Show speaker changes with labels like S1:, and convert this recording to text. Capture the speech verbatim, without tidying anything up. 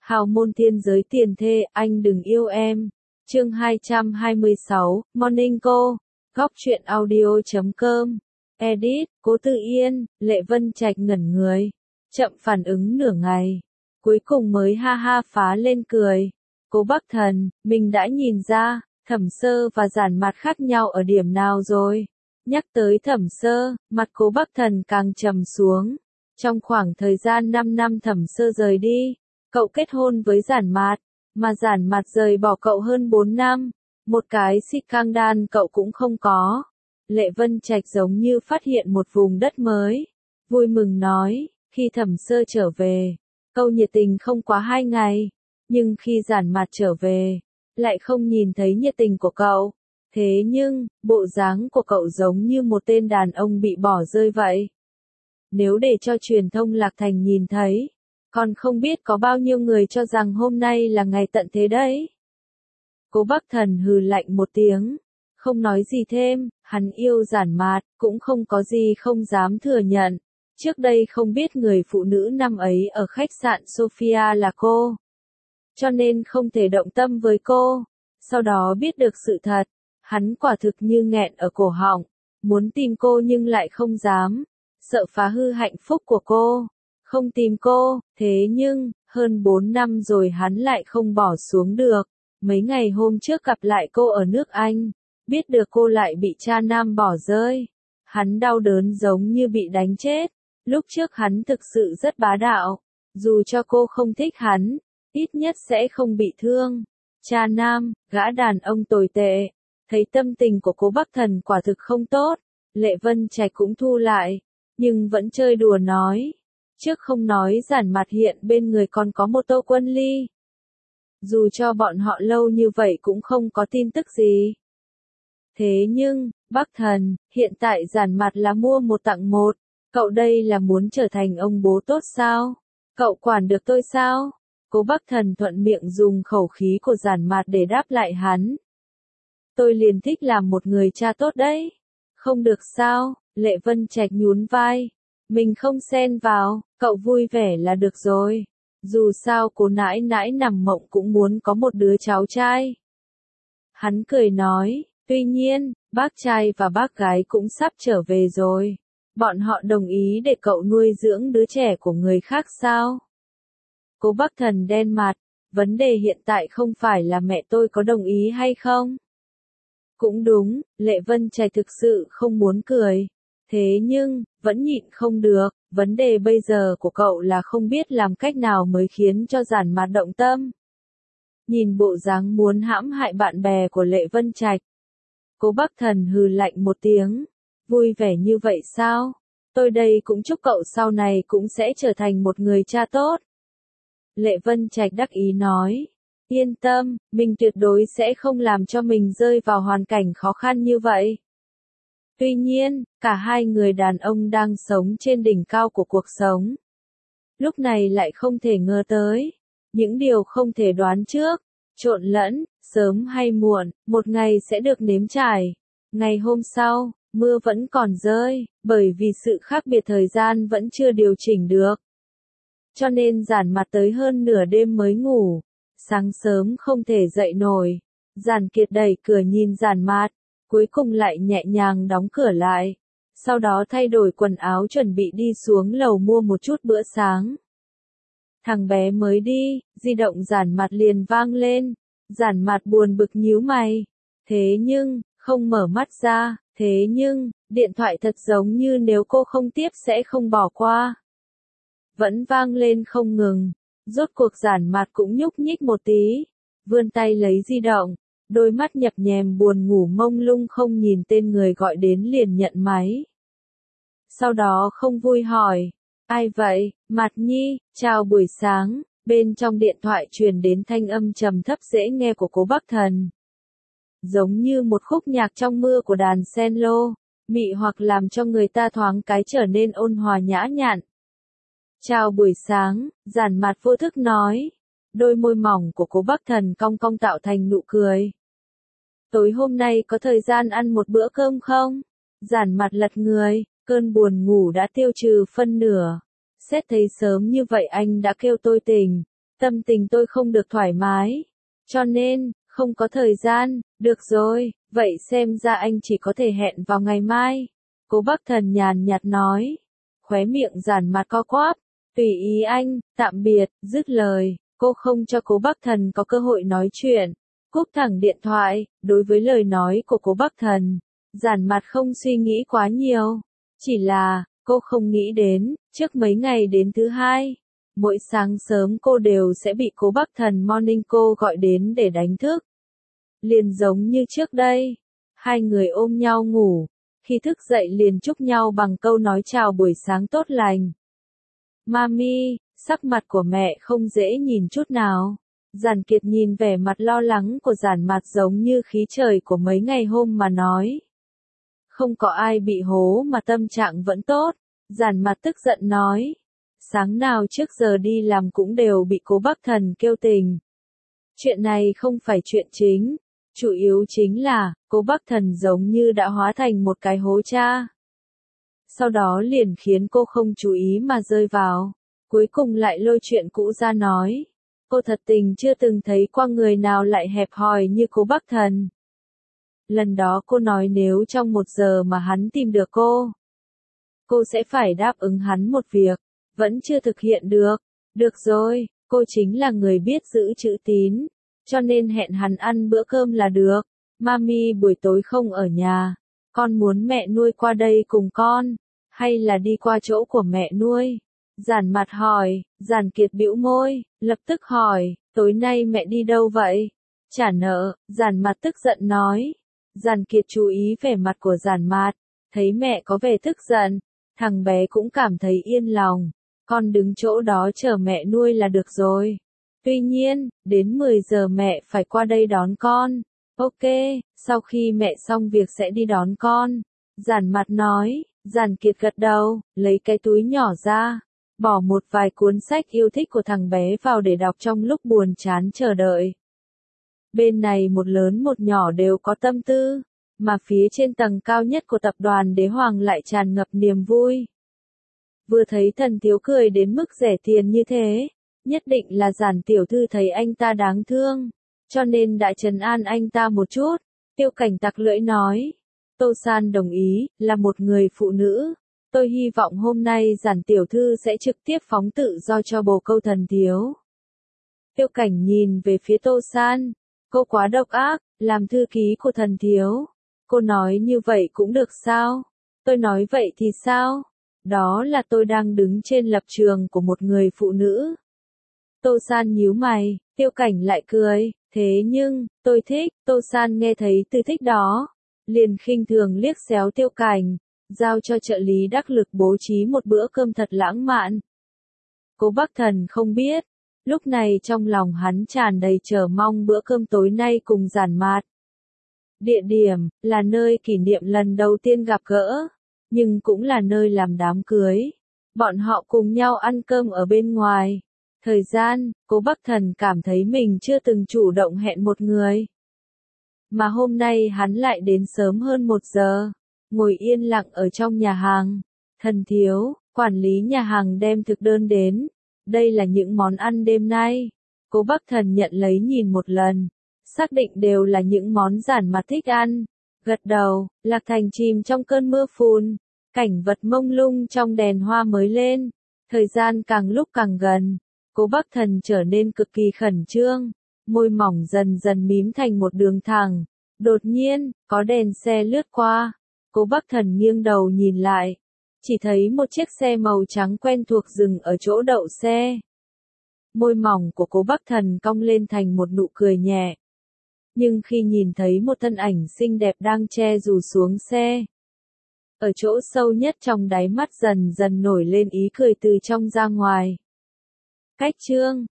S1: Hào môn thiên giới tiền thê, anh đừng yêu em. Chương hai trăm hai mươi sáu, Morning Co. Góc truyện audio chấm com. Edit, Cố Tư Yên, Lệ Vân Trạch ngẩn người. Chậm phản ứng nửa ngày. Cuối cùng mới ha ha phá lên cười. Cố Bắc Thần, mình đã nhìn ra, Thẩm Sơ và Giản Mạt khác nhau ở điểm nào rồi. Nhắc tới Thẩm Sơ, mặt Cố Bắc Thần càng trầm xuống. Trong khoảng thời gian năm năm Thẩm Sơ rời đi, cậu kết hôn với Giản Mạt, mà Giản Mạt rời bỏ cậu hơn bốn năm, một cái xích cang đan cậu cũng không có. Lệ Vân Trạch giống như phát hiện một vùng đất mới, vui mừng nói, khi Thẩm Sơ trở về, cậu nhiệt tình không quá hai ngày, nhưng khi Giản Mạt trở về, lại không nhìn thấy nhiệt tình của cậu. Thế nhưng, bộ dáng của cậu giống như một tên đàn ông bị bỏ rơi vậy. Nếu để cho truyền thông Lạc Thành nhìn thấy, còn không biết có bao nhiêu người cho rằng hôm nay là ngày tận thế đấy. Cố Bắc Thần hừ lạnh một tiếng, không nói gì thêm, hắn yêu Giản Mạt, cũng không có gì không dám thừa nhận. Trước đây không biết người phụ nữ năm ấy ở khách sạn Sophia là cô, cho nên không thể động tâm với cô. Sau đó biết được sự thật, hắn quả thực như nghẹn ở cổ họng, muốn tìm cô nhưng lại không dám, sợ phá hư hạnh phúc của cô. Không tìm cô, thế nhưng, hơn bốn năm rồi hắn lại không bỏ xuống được. Mấy ngày hôm trước gặp lại cô ở nước Anh, biết được cô lại bị cha nam bỏ rơi. Hắn đau đớn giống như bị đánh chết. Lúc trước hắn thực sự rất bá đạo, dù cho cô không thích hắn, ít nhất sẽ không bị thương. Cha nam, gã đàn ông tồi tệ. Thấy tâm tình của Cố Bắc Thần quả thực không tốt, Lệ Vân Trạch cũng thu lại, nhưng vẫn chơi đùa nói. Trước không nói Giản Mạt hiện bên người còn có một Tô Quân Ly. Dù cho bọn họ lâu như vậy cũng không có tin tức gì. Thế nhưng, Bắc Thần, hiện tại Giản Mạt là mua một tặng một. Cậu đây là muốn trở thành ông bố tốt sao? Cậu quản được tôi sao? Cố Bắc Thần thuận miệng dùng khẩu khí của Giản Mạt để đáp lại hắn. Tôi liền thích làm một người cha tốt đấy. Không được sao? Lệ Vân Trạch nhún vai. Mình không xen vào, cậu vui vẻ là được rồi. Dù sao Cố nãi nãi nằm mộng cũng muốn có một đứa cháu trai. Hắn cười nói, tuy nhiên, bác trai và bác gái cũng sắp trở về rồi. Bọn họ đồng ý để cậu nuôi dưỡng đứa trẻ của người khác sao? Cố Bắc Thần đen mặt, vấn đề hiện tại không phải là mẹ tôi có đồng ý hay không? Cũng đúng, Lệ Vân Trạch thực sự không muốn cười. Thế nhưng, vẫn nhịn không được, vấn đề bây giờ của cậu là không biết làm cách nào mới khiến cho Giản Mạt động tâm. Nhìn bộ dáng muốn hãm hại bạn bè của Lệ Vân Trạch, Cố Bắc Thần hừ lạnh một tiếng, vui vẻ như vậy sao? Tôi đây cũng chúc cậu sau này cũng sẽ trở thành một người cha tốt. Lệ Vân Trạch đắc ý nói, yên tâm, mình tuyệt đối sẽ không làm cho mình rơi vào hoàn cảnh khó khăn như vậy. Tuy nhiên, cả hai người đàn ông đang sống trên đỉnh cao của cuộc sống. Lúc này lại không thể ngờ tới. Những điều không thể đoán trước, trộn lẫn, sớm hay muộn, một ngày sẽ được nếm trải. Ngày hôm sau, mưa vẫn còn rơi, bởi vì sự khác biệt thời gian vẫn chưa điều chỉnh được. Cho nên Giản Mạt tới hơn nửa đêm mới ngủ. Sáng sớm không thể dậy nổi. Giản Kiệt đẩy cửa nhìn Giản Mạt, cuối cùng lại nhẹ nhàng đóng cửa lại. Sau đó thay đổi quần áo chuẩn bị đi xuống lầu mua một chút bữa sáng. Thằng bé mới đi, di động Giản Mạt liền vang lên. Giản Mạt buồn bực nhíu mày. Thế nhưng, không mở mắt ra, thế nhưng, điện thoại thật giống như nếu cô không tiếp sẽ không bỏ qua. Vẫn vang lên không ngừng. Rốt cuộc Giản Mạt cũng nhúc nhích một tí, vươn tay lấy di động, đôi mắt nhập nhèm buồn ngủ mông lung không nhìn tên người gọi đến liền nhận máy. Sau đó không vui hỏi, ai vậy, Mạt Nhi, chào buổi sáng, bên trong điện thoại truyền đến thanh âm trầm thấp dễ nghe của Cố Bắc Thần. Giống như một khúc nhạc trong mưa của đàn cello, mị hoặc làm cho người ta thoáng cái trở nên ôn hòa nhã nhặn. Chào buổi sáng, Giản Mạt vô thức nói. Đôi môi mỏng của Cố Bắc Thần cong cong tạo thành nụ cười. Tối hôm nay có thời gian ăn một bữa cơm không? Giản Mạt lật người, cơn buồn ngủ đã tiêu trừ phân nửa. Xét thấy sớm như vậy anh đã kêu tôi tỉnh. tâm tình tôi không được thoải mái. Cho nên, không có thời gian, được rồi, vậy xem ra anh chỉ có thể hẹn vào ngày mai. Cố Bắc Thần nhàn nhạt nói. Khóe miệng Giản Mạt co quắp. Tùy ý anh, tạm biệt, dứt lời, cô không cho Cố Bắc Thần có cơ hội nói chuyện. Cúp thẳng điện thoại, đối với lời nói của Cố Bắc Thần, Giản Mạt không suy nghĩ quá nhiều. Chỉ là, cô không nghĩ đến, trước mấy ngày đến thứ hai, mỗi sáng sớm cô đều sẽ bị Cố Bắc Thần Morning Call gọi đến để đánh thức. Liền giống như trước đây, hai người ôm nhau ngủ, khi thức dậy liền chúc nhau bằng câu nói chào buổi sáng tốt lành. Mami, sắc mặt của mẹ không dễ nhìn chút nào. Giản Kiệt nhìn vẻ mặt lo lắng của Giản Mạt giống như khí trời của mấy ngày hôm mà nói. Không có ai bị hố mà tâm trạng vẫn tốt. Giản Mạt tức giận nói. Sáng nào trước giờ đi làm cũng đều bị Cố Bắc Thần kêu tình. Chuyện này không phải chuyện chính. Chủ yếu chính là, Cố Bắc Thần giống như đã hóa thành một cái hố cha. Sau đó liền khiến cô không chú ý mà rơi vào. Cuối cùng lại lôi chuyện cũ ra nói. Cô thật tình chưa từng thấy qua người nào lại hẹp hòi như Cố Bắc Thần. Lần đó cô nói nếu trong một giờ mà hắn tìm được cô, cô sẽ phải đáp ứng hắn một việc, vẫn chưa thực hiện được. Được rồi, cô chính là người biết giữ chữ tín, cho nên hẹn hắn ăn bữa cơm là được. Mami buổi tối không ở nhà, con muốn mẹ nuôi qua đây cùng con, hay là đi qua chỗ của mẹ nuôi? Giản Mạt hỏi. Giản Kiệt bĩu môi, lập tức hỏi, tối nay mẹ đi đâu vậy? Trả nợ. Giản Mạt tức giận nói. Giản Kiệt chú ý vẻ mặt của Giản Mạt, thấy mẹ có vẻ tức giận, thằng bé cũng cảm thấy yên lòng. Con đứng chỗ đó chờ mẹ nuôi là được rồi. Tuy nhiên, đến mười giờ mẹ phải qua đây đón con. Ok, sau khi mẹ xong việc sẽ đi đón con. Giản Mạt nói. Giản Kiệt gật đầu, lấy cái túi nhỏ ra, bỏ một vài cuốn sách yêu thích của thằng bé vào để đọc trong lúc buồn chán chờ đợi. Bên này một lớn một nhỏ đều có tâm tư, mà phía trên tầng cao nhất của tập đoàn Đế Hoàng lại tràn ngập niềm vui. Vừa thấy Thần Thiếu cười đến mức rẻ tiền như thế, nhất định là Giản tiểu thư thấy anh ta đáng thương, cho nên đã trấn an anh ta một chút. Tiêu Cảnh tặc lưỡi nói. Tô San đồng ý, là một người phụ nữ. Tôi hy vọng hôm nay Giản tiểu thư sẽ trực tiếp phóng tự do cho bồ câu Thần Thiếu. Tiêu Cảnh nhìn về phía Tô San. Cô quá độc ác, làm thư ký của Thần Thiếu. Cô nói như vậy cũng được sao? Tôi nói vậy thì sao? Đó là tôi đang đứng trên lập trường của một người phụ nữ. Tô San nhíu mày, Tiêu Cảnh lại cười. Thế nhưng, tôi thích. Tô San nghe thấy từ thích đó, liền khinh thường liếc xéo Tiêu Cảnh, giao cho trợ lý đắc lực bố trí một bữa cơm thật lãng mạn. Cố Bắc Thần không biết, lúc này trong lòng hắn tràn đầy chờ mong bữa cơm tối nay cùng Giản Mạt. Địa điểm, là nơi kỷ niệm lần đầu tiên gặp gỡ, nhưng cũng là nơi làm đám cưới. Bọn họ cùng nhau ăn cơm ở bên ngoài. Thời gian, Cố Bắc Thần cảm thấy mình chưa từng chủ động hẹn một người. Mà hôm nay hắn lại đến sớm hơn một giờ, ngồi yên lặng ở trong nhà hàng. Thần Thiếu, quản lý nhà hàng đem thực đơn đến. Đây là những món ăn đêm nay. Cố Bắc Thần nhận lấy nhìn một lần, xác định đều là những món Giản Mạt thích ăn. Gật đầu, Lạc Thành chìm trong cơn mưa phùn, cảnh vật mông lung trong đèn hoa mới lên. Thời gian càng lúc càng gần, Cố Bắc Thần trở nên cực kỳ khẩn trương, môi mỏng dần dần mím thành một đường thẳng. Đột nhiên, có đèn xe lướt qua. Cố Bắc Thần nghiêng đầu nhìn lại, chỉ thấy một chiếc xe màu trắng quen thuộc dừng ở chỗ đậu xe. Môi mỏng của Cố Bắc Thần cong lên thành một nụ cười nhẹ. Nhưng khi nhìn thấy một thân ảnh xinh đẹp đang che dù xuống xe, ở chỗ sâu nhất trong đáy mắt dần dần nổi lên ý cười từ trong ra ngoài. Cách chương